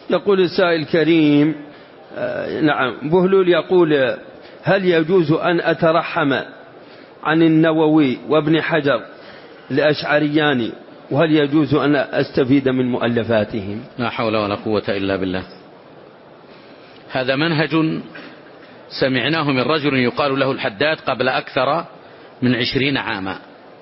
يقول السائل الكريم نعم بهلول يقول: هل يجوز أن أترحم عن النووي وابن حجر الأشعريان، وهل يجوز أن أستفيد من مؤلفاتهم؟ لا حول ولا قوة إلا بالله. هذا منهج سمعناه من رجل يقال له الحداد قبل أكثر من 20 عاما،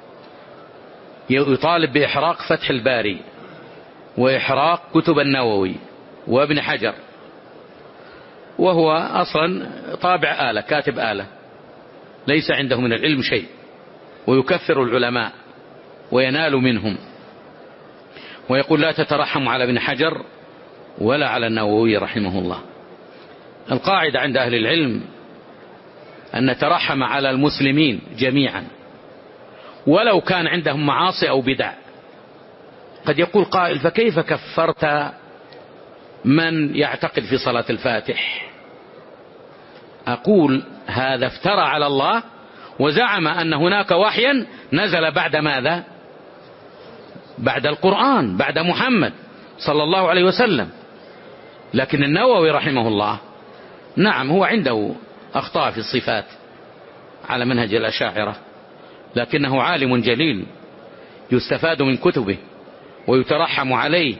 يطالب بإحراق فتح الباري وإحراق كتب النووي وابن حجر، وهو أصلا طابع آلة، كاتب آلة، ليس عنده من العلم شيء، ويكفر العلماء وينال منهم، ويقول لا تترحم على ابن حجر ولا على النووي رحمه الله. القاعدة عند أهل العلم أن نترحم على المسلمين جميعا ولو كان عندهم معاصي أو بدع. قد يقول قائل: فكيف كفرت من يعتقد في صلاة الفاتح؟ أقول: هذا افترى على الله وزعم أن هناك وحيا نزل بعد ماذا؟ بعد القرآن، بعد محمد صلى الله عليه وسلم. لكن النووي رحمه الله نعم هو عنده أخطاء في الصفات على منهج الأشاعرة، لكنه عالم جليل يستفاد من كتبه ويترحم عليه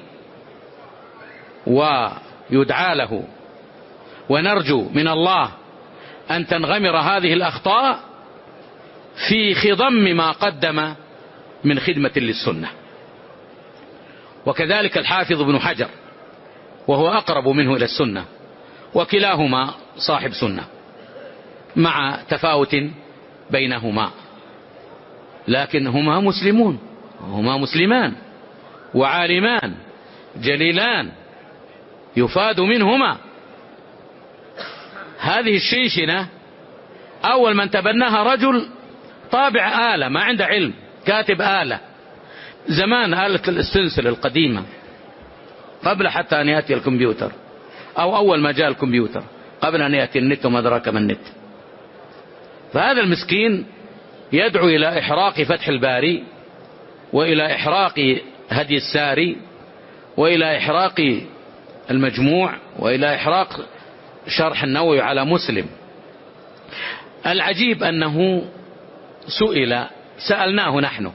ويدعى له، ونرجو من الله أن تنغمر هذه الأخطاء في خضم ما قدم من خدمة للسنة. وكذلك الحافظ ابن حجر وهو أقرب منه إلى السنة، وكلاهما صاحب سنة مع تفاوت بينهما، لكن هما مسلمون وهما مسلمان وعالمان جليلان يفاد منهما. هذه الشيشنة أول من تبناها رجل طابع آلة، ما عنده علم، كاتب آلة، زمان آلة الاستنسل القديمة قبل حتى أن يأتي الكمبيوتر، أو أول ما جاء الكمبيوتر قبل أن يأتي النت وما أدراك ما النت. فهذا المسكين يدعو إلى إحراق فتح الباري، وإلى إحراق هدي الساري، وإلى إحراق المجموع، وإلى إحراق شرح النووي على مسلم. العجيب أنه سألناه نحن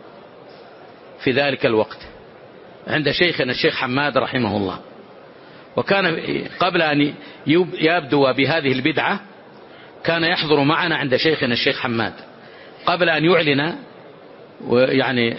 في ذلك الوقت عند شيخنا الشيخ حماد رحمه الله، وكان قبل أن يبدو بهذه البدعة كان يحضر معنا عند شيخنا الشيخ حماد قبل أن يعلن يعني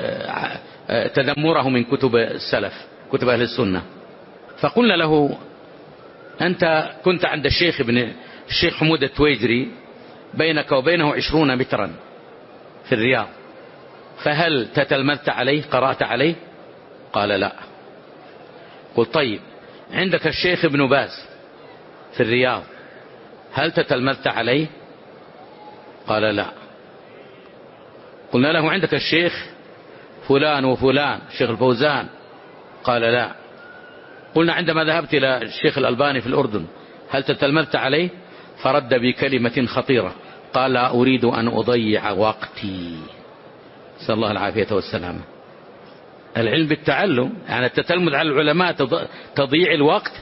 تذمره من كتب السلف، كتب أهل السنة. فقلنا له: أنت كنت عند الشيخ حمود التويجري، بينك وبينه 20 مترا في الرياض، فهل تتلمذت عليه، قرأت عليه؟ قال: لا. قلت: طيب عندك الشيخ ابن باز في الرياض، هل تتلمذت عليه؟ قال: لا. قلنا له: عندك الشيخ فلان وفلان، الشيخ الفوزان؟ قال: لا. قلنا: عندما ذهبت إلى الشيخ الألباني في الأردن هل تتلمذت عليه؟ فرد بكلمة خطيرة، قال: لا أريد أن أضيع وقتي. نسأل الله العافية والسلامة. العلم بالتعلم، يعني التتلمذ على العلماء تضييع الوقت.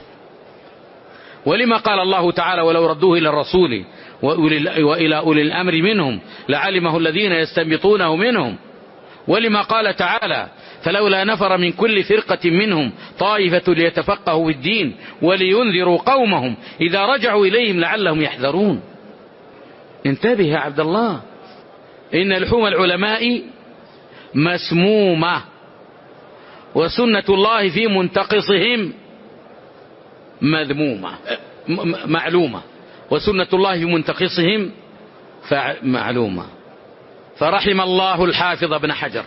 ولما قال الله تعالى: ولو ردوه إلى الرسول وإلى أولي الأمر منهم لعلمه الذين يستنبطونه منهم. ولما قال تعالى: فلولا نفر من كل فرقة منهم طائفة ليتفقهوا في الدين ولينذروا قومهم إذا رجعوا إليهم لعلهم يحذرون. انتبه يا عبد الله، إن لحوم العلماء مسمومة، وسنة الله في منتقصهم مذمومة معلومة، وسنة الله في منتقصهم معلومة. فرحم الله الحافظ ابن حجر،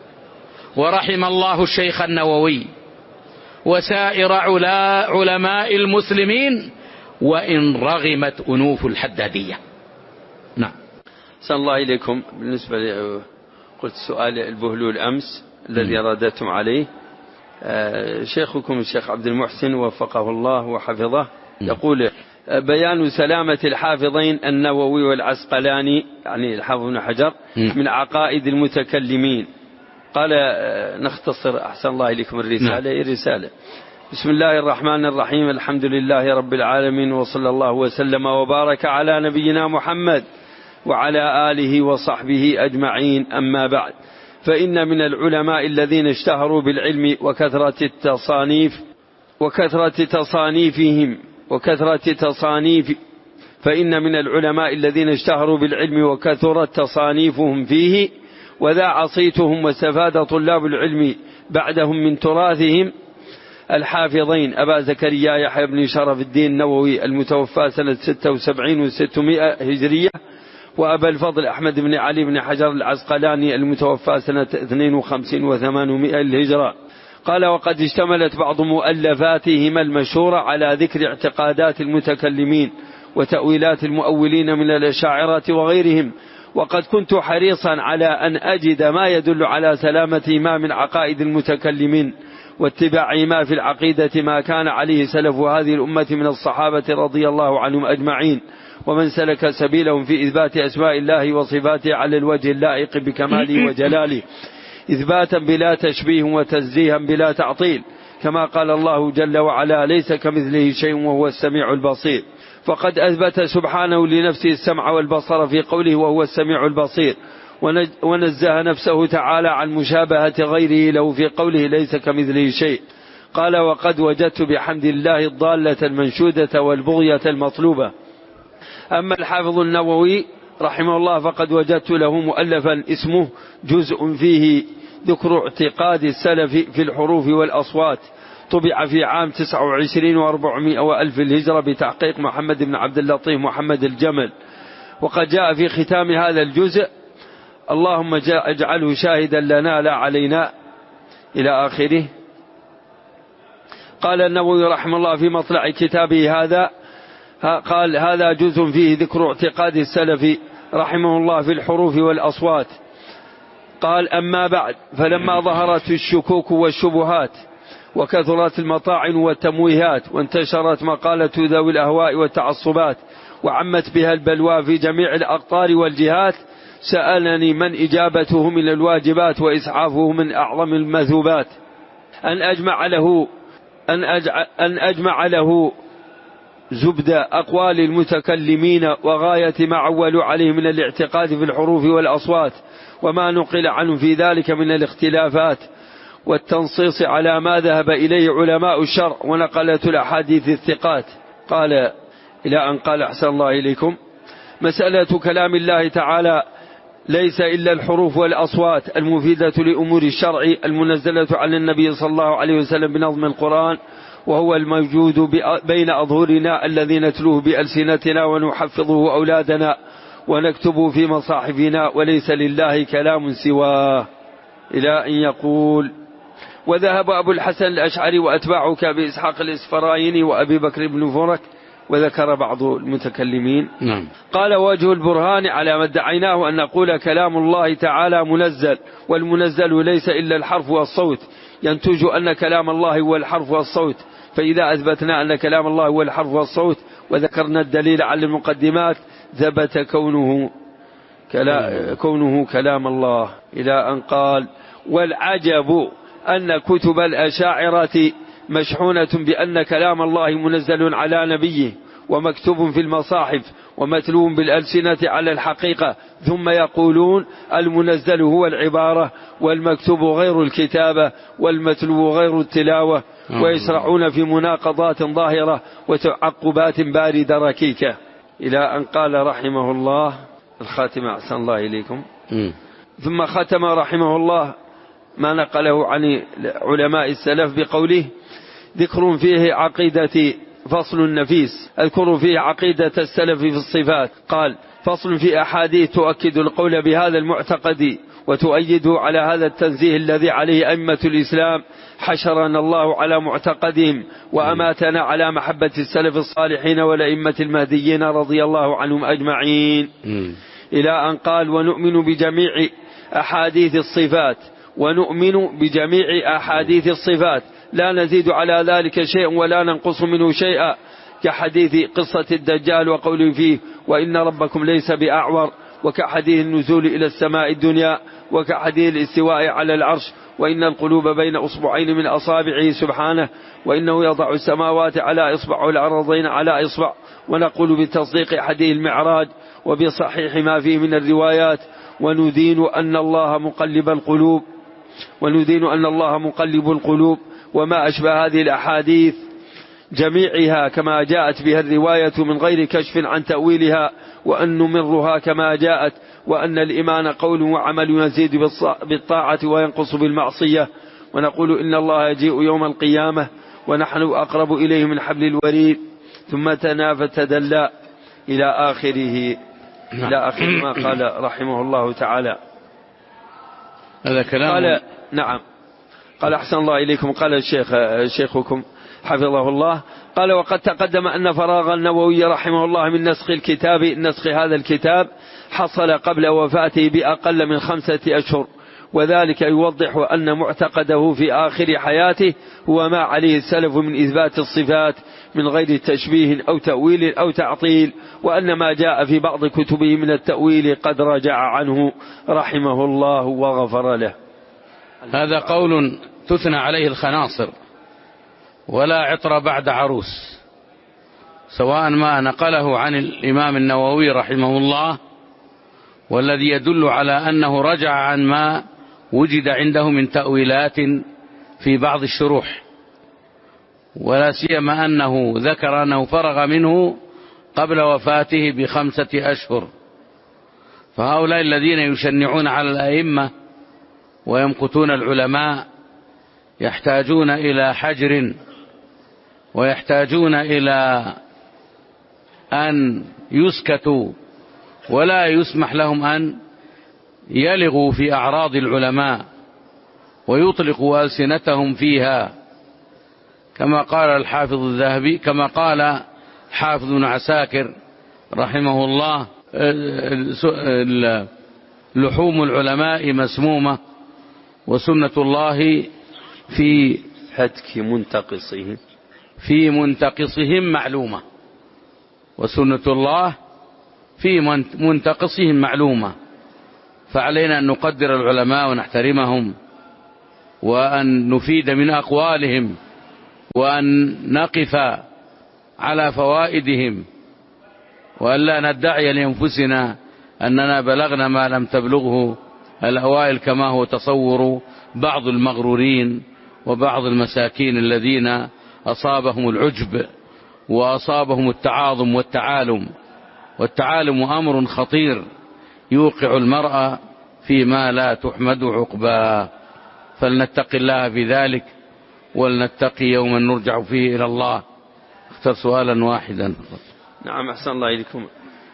ورحم الله الشيخ النووي، وسائر علماء المسلمين، وإن رغمت أنوف الحدادية. نعم. أحسن الله إليكم. بالنسبة قلت سؤال البهلول أمس الذي رددتم عليه، شيخكم الشيخ عبد المحسن وفقه الله وحفظه يقول: بيان سلامة الحافظين النووي والعسقلاني، يعني الحافظ ابن حجر، من عقائد المتكلمين. قال نختصر أحسن الله إليكم الرسالة. بسم الله الرحمن الرحيم. الحمد لله رب العالمين، وصلى الله وسلم وبارك على نبينا محمد وعلى آله وصحبه أجمعين. أما بعد، فإن من العلماء الذين اشتهروا بالعلم وكثرت تصانيفهم فيه، وذاع صيتهم واستفاد طلاب العلم بعدهم من تراثهم الحافظين أبا زكريا يحيى بن شرف الدين النووي المتوفى سنة 76 و600 هجرية، وأبا الفضل أحمد بن علي بن حجر العسقلاني المتوفى سنة 52 و800 الهجرة. قال: وقد اشتملت بعض مؤلفاتهم المشهورة على ذكر اعتقادات المتكلمين وتأويلات المؤولين من الأشاعرة وغيرهم، وقد كنت حريصا على أن أجد ما يدل على سلامتهما من عقائد المتكلمين واتباعهما في العقيدة ما كان عليه سلف هذه الأمة من الصحابة رضي الله عنهم أجمعين، ومن سلك سبيلهم في إثبات أسماء الله وصفاته على الوجه اللائق بكماله وجلاله، إثباتا بلا تشبيه وتنزيها بلا تعطيل، كما قال الله جل وعلا: ليس كمثله شيء وهو السميع البصير. فقد أثبت سبحانه لنفسه السمع والبصر في قوله وهو السميع البصير، ونزه نفسه تعالى عن مشابهة غيره له في قوله ليس كمثله شيء. قال: وقد وجدت بحمد الله الضالة المنشودة والبغية المطلوبة. أما الحافظ النووي رحمه الله فقد وجدت له مؤلفا اسمه جزء فيه ذكر اعتقاد السلف في الحروف والأصوات، طبع في عام 29 و400 وألف الهجرة بتحقيق محمد بن عبد اللطيف محمد الجمل. وقد جاء في ختام هذا الجزء: اللهم اجعله شاهدا لنا لا علينا، إلى آخره. قال النووي رحمه الله في مطلع كتابه هذا، قال: هذا جزء فيه ذكر اعتقاد السلف رحمه الله في الحروف والأصوات. قال: أما بعد، فلما ظهرت الشكوك والشبهات وكثرت المطاعن والتمويهات وانتشرت مقالة ذوي الأهواء والتعصبات وعمت بها البلوى في جميع الأقطار والجهات، سألني من إجابته من الواجبات وإسعافه من أعظم المثوبات أن أجمع له زبد أقوال المتكلمين وغاية ما عولوا عليه من الاعتقاد في الحروف والأصوات، وما نقل عنه في ذلك من الاختلافات، والتنصيص على ما ذهب إليه علماء الشرع ونقلة الأحاديث الثقات. قال إلى أن قال: أحسن الله إليكم. مسألة كلام الله تعالى ليس إلا الحروف والأصوات المفيدة لأمور الشرع المنزلة على النبي صلى الله عليه وسلم بنظم القرآن، وهو الموجود بين أظهرنا الذي نتلوه بألسنتنا ونحفظه أولادنا ونكتبه في مصاحفنا، وليس لله كلام سواه، إلى أن يقول: وذهب أبو الحسن الأشعري وأتباعه كأبي إسحاق الإسفرايني وأبي بكر بن فرك، وذكر بعض المتكلمين. نعم. قال: وجه البرهان على ما ادعيناه أن نقول كلام الله تعالى منزل، والمنزل ليس إلا الحرف والصوت، ينتج أن كلام الله هو الحرف والصوت. فإذا أثبتنا أن كلام الله هو الحرف والصوت وذكرنا الدليل على المقدمات، ثبت كونه كلام الله، إلى أن قال: والعجب أن كتب الأشاعرة مشحونة بأن كلام الله منزل على نبيه ومكتوب في المصاحف ومتلو بالألسنة على الحقيقة، ثم يقولون المنزل هو العبارة والمكتوب غير الكتابة والمتلو غير التلاوة، ويشرعون في مناقضات ظاهرة وتعقبات باردة ركيكة، إلى أن قال رحمه الله الخاتمة. أحسن الله إليكم. ثم ختم رحمه الله ما نقله عن علماء السلف بقوله: ذكر فيه عقيدة فصل نفيس، أذكر فيه عقيدة السلف في الصفات. قال: فصل في أحاديث تؤكد القول بهذا المعتقد وتؤيده على هذا التنزيه الذي عليه أئمة الإسلام، حشرنا الله على معتقدهم وأماتنا على محبة السلف الصالحين والأئمة المهديين رضي الله عنهم أجمعين، إلى أن قال: ونؤمن بجميع أحاديث الصفات لا نزيد على ذلك شيئا ولا ننقص منه شيئا، كحديث قصة الدجال وقوله فيه: وإن ربكم ليس بأعور، وكحديث النزول إلى السماء الدنيا، وكحديث الاستواء على العرش، وإن القلوب بين أصبعين من أصابعه سبحانه، وإنه يضع السماوات على إصبع والأرضين على إصبع. ونقول بتصديق حديث المعراج وبصحيح ما فيه من الروايات، وندين أن الله مقلب القلوب وما أشبه هذه الأحاديث جميعها كما جاءت بها الرواية من غير كشف عن تأويلها، وأن نمرها كما جاءت، وأن الإيمان قول وعمل يزيد بالطاعة وينقص بالمعصية. ونقول إن الله يجيء يوم القيامة ونحن أقرب إليه من حبل الوريد، ثم تنافى تدلى إلى آخره، إلى آخر ما قال رحمه الله تعالى. هذا كلام. قال نعم. قال أحسن الله إليكم. قال شيخكم حفظه الله قال: وقد تقدم أن فراغ النووي رحمه الله من نسخ هذا الكتاب حصل قبل وفاته بأقل من 5 أشهر، وذلك يوضح أن معتقده في آخر حياته هو ما عليه السلف من إثبات الصفات من غير تشبيه أو تأويل أو تعطيل، وأن ما جاء في بعض كتبه من التأويل قد رجع عنه رحمه الله وغفر له. هذا قول تثنى عليه الخناصر، ولا عطر بعد عروس، سواء ما نقله عن الإمام النووي رحمه الله، والذي يدل على أنه رجع عن ما وجد عنده من تأويلات في بعض الشروح، ولا سيما أنه ذكر أنه فرغ منه قبل وفاته ب5 أشهر. فهؤلاء الذين يشنعون على الأئمة ويمقتون العلماء يحتاجون إلى حجر، ويحتاجون إلى أن يسكتوا، ولا يسمح لهم أن يلغوا في أعراض العلماء ويطلقوا ألسنتهم فيها، كما قال الحافظ الذهبي، كما قال حافظ بن عساكر رحمه الله: لحوم العلماء مسمومة، وسنة الله في هتك منتقصهم معلومة، وسنة الله في منتقصهم معلومة. فعلينا أن نقدر العلماء ونحترمهم، وأن نفيد من أقوالهم، وأن نقف على فوائدهم، وأن لا ندعي لأنفسنا أننا بلغنا ما لم تبلغه الأوائل، كما هو تصور بعض المغرورين وبعض المساكين الذين أصابهم العجب وأصابهم التعاظم والتعالم أمر خطير يوقع المرأة فيما لا تحمد عقباه. فلنتقي الله في ذلك، ولنتقي يوما نرجع فيه إلى الله. اختر سؤالا واحدا. نعم أحسن الله إليكم.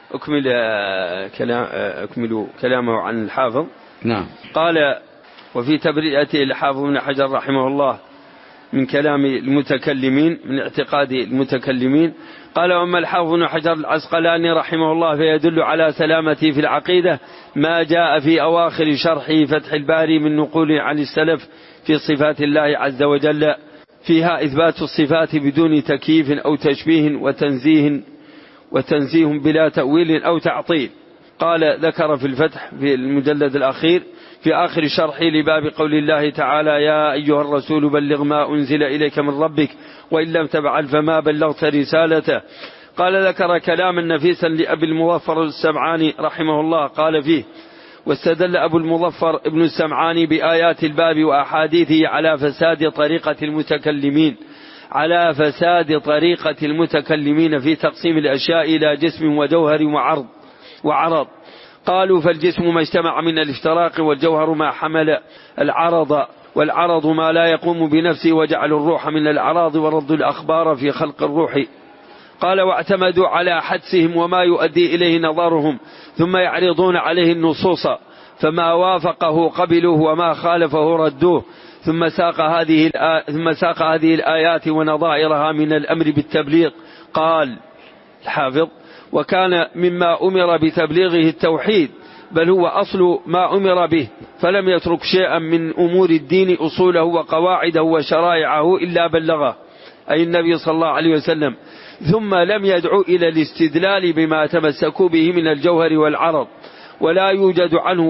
أكملوا كلامه عن الحافظ. نعم. قال: وفي تبرئته الحافظ بن حجر رحمه الله من كلام المتكلمين، من اعتقاد المتكلمين، قال: وأما الحافظ بن حجر العسقلاني رحمه الله فيدل على سلامته في العقيدة ما جاء في أواخر شرحه فتح الباري من نقول عن السلف في صفات الله عز وجل، فيها إثبات الصفات بدون تكييف أو تشبيه وتنزيه بلا تأويل أو تعطيل. قال: ذكر في الفتح في المجلد الأخير في آخر شرحه لباب قول الله تعالى: يا أيها الرسول بلغ ما أنزل إليك من ربك وإن لم تفعل فما بلغت رسالته. قال: ذكر كلاما نفيسا لأبي المظفر السمعاني رحمه الله، قال فيه: واستدل أبو المظفر ابن السمعاني بآيات الباب وأحاديثه على فساد طريقة المتكلمين في تقسيم الأشياء إلى جسم وجوهر وعرض. قالوا: فالجسم ما اجتمع من الافتراق، والجوهر ما حمل العرض، والعرض ما لا يقوم بنفسه، وجعل الروح من الأعراض ورد الأخبار في خلق الروح. قال: واعتمدوا على حدسهم وما يؤدي إليه نظرهم، ثم يعرضون عليه النصوص، فما وافقه قبلوه وما خالفه ردوه، ثم ساق هذه الآيات ونظائرها من الأمر بالتبليغ. قال الحافظ: وكان مما أمر بتبليغه التوحيد، بل هو أصل ما أمر به، فلم يترك شيئا من أمور الدين أصوله وقواعده وشرائعه إلا بلغه، أي النبي صلى الله عليه وسلم، ثم لم يدعو إلى الاستدلال بما تمسكوا به من الجوهر والعرض، ولا يوجد عنه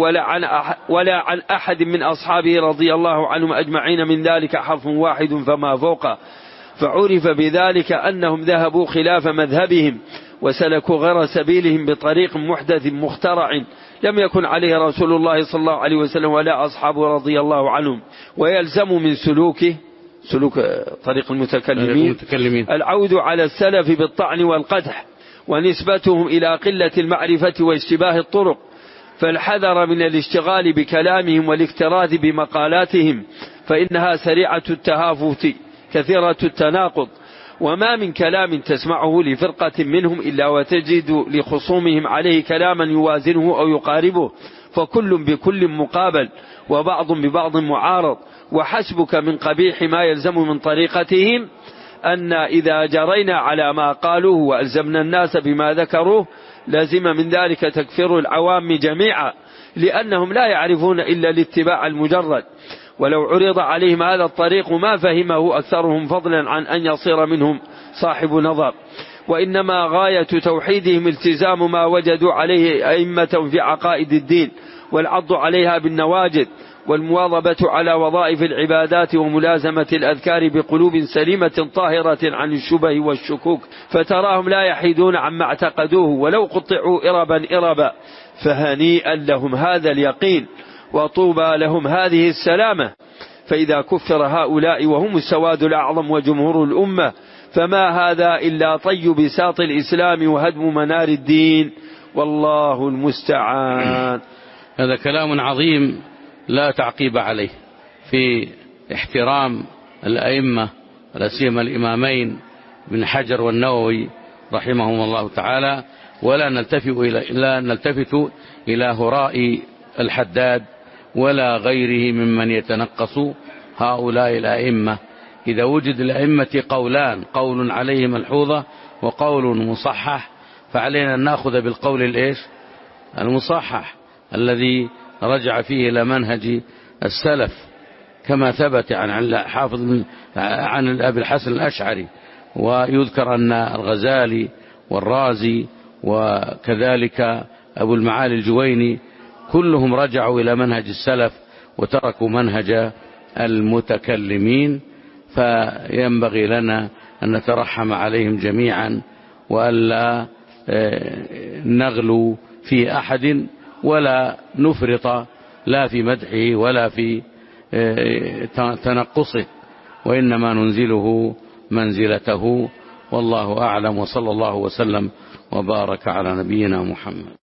ولا عن أحد من أصحابه رضي الله عنهم أجمعين من ذلك حرف واحد فما فوقه. فعرف بذلك أنهم ذهبوا خلاف مذهبهم وسلكوا غير سبيلهم بطريق محدث مخترع لم يكن عليه رسول الله صلى الله عليه وسلم ولا أصحابه رضي الله عنهم. ويلزم من سلوك طريق المتكلمين العود على السلف بالطعن والقدح ونسبتهم إلى قلة المعرفة واشتباه الطرق، فالحذر من الاشتغال بكلامهم والاكتراث بمقالاتهم فإنها سريعة التهافت كثيرة التناقض. وما من كلام تسمعه لفرقة منهم إلا وتجد لخصومهم عليه كلاما يوازنه أو يقاربه، فكل بكل مقابل وبعض ببعض معارض. وحسبك من قبيح ما يلزم من طريقتهم أن إذا جرينا على ما قالوه وألزمنا الناس بما ذكروه لازم من ذلك تكفير العوام جميعا، لأنهم لا يعرفون إلا الاتباع المجرد. ولو عرض عليهم هذا الطريق ما فهمه أكثرهم فضلا عن أن يصير منهم صاحب نظر. وإنما غاية توحيدهم التزام ما وجدوا عليه أئمة في عقائد الدين والعض عليها بالنواجذ والمواظبة على وظائف العبادات وملازمة الأذكار بقلوب سليمة طاهرة عن الشبه والشكوك، فتراهم لا يحيدون عما اعتقدوه ولو قطعوا إربا فهنيئا لهم هذا اليقين وطوبى لهم هذه السلامة. فإذا كفر هؤلاء وهم السواد الأعظم وجمهور الأمة فما هذا إلا طي بساط الإسلام وهدم منار الدين، والله المستعان. هذا كلام عظيم لا تعقيب عليه في احترام الأئمة لا سيما الإمامين ابن حجر والنووي رحمهم الله تعالى، ولا نلتفت إلى هراء الحداد ولا غيره ممن يتنقص هؤلاء الأئمة. إذا وجد الأئمة قولان، قول عليه ملحوظة وقول مصحح، فعلينا أن نأخذ بالقول المصحح الذي رجع فيه إلى منهج السلف كما ثبت عن أبي الحسن الأشعري. ويذكر أن الغزالي والرازي وكذلك أبو المعالي الجويني كلهم رجعوا إلى منهج السلف وتركوا منهج المتكلمين، فينبغي لنا أن نترحم عليهم جميعا وألا نغلو في أحد ولا نفرط لا في مدحه ولا في تنقصه، وإنما ننزله منزلته. والله أعلم، وصلى الله وسلم وبارك على نبينا محمد.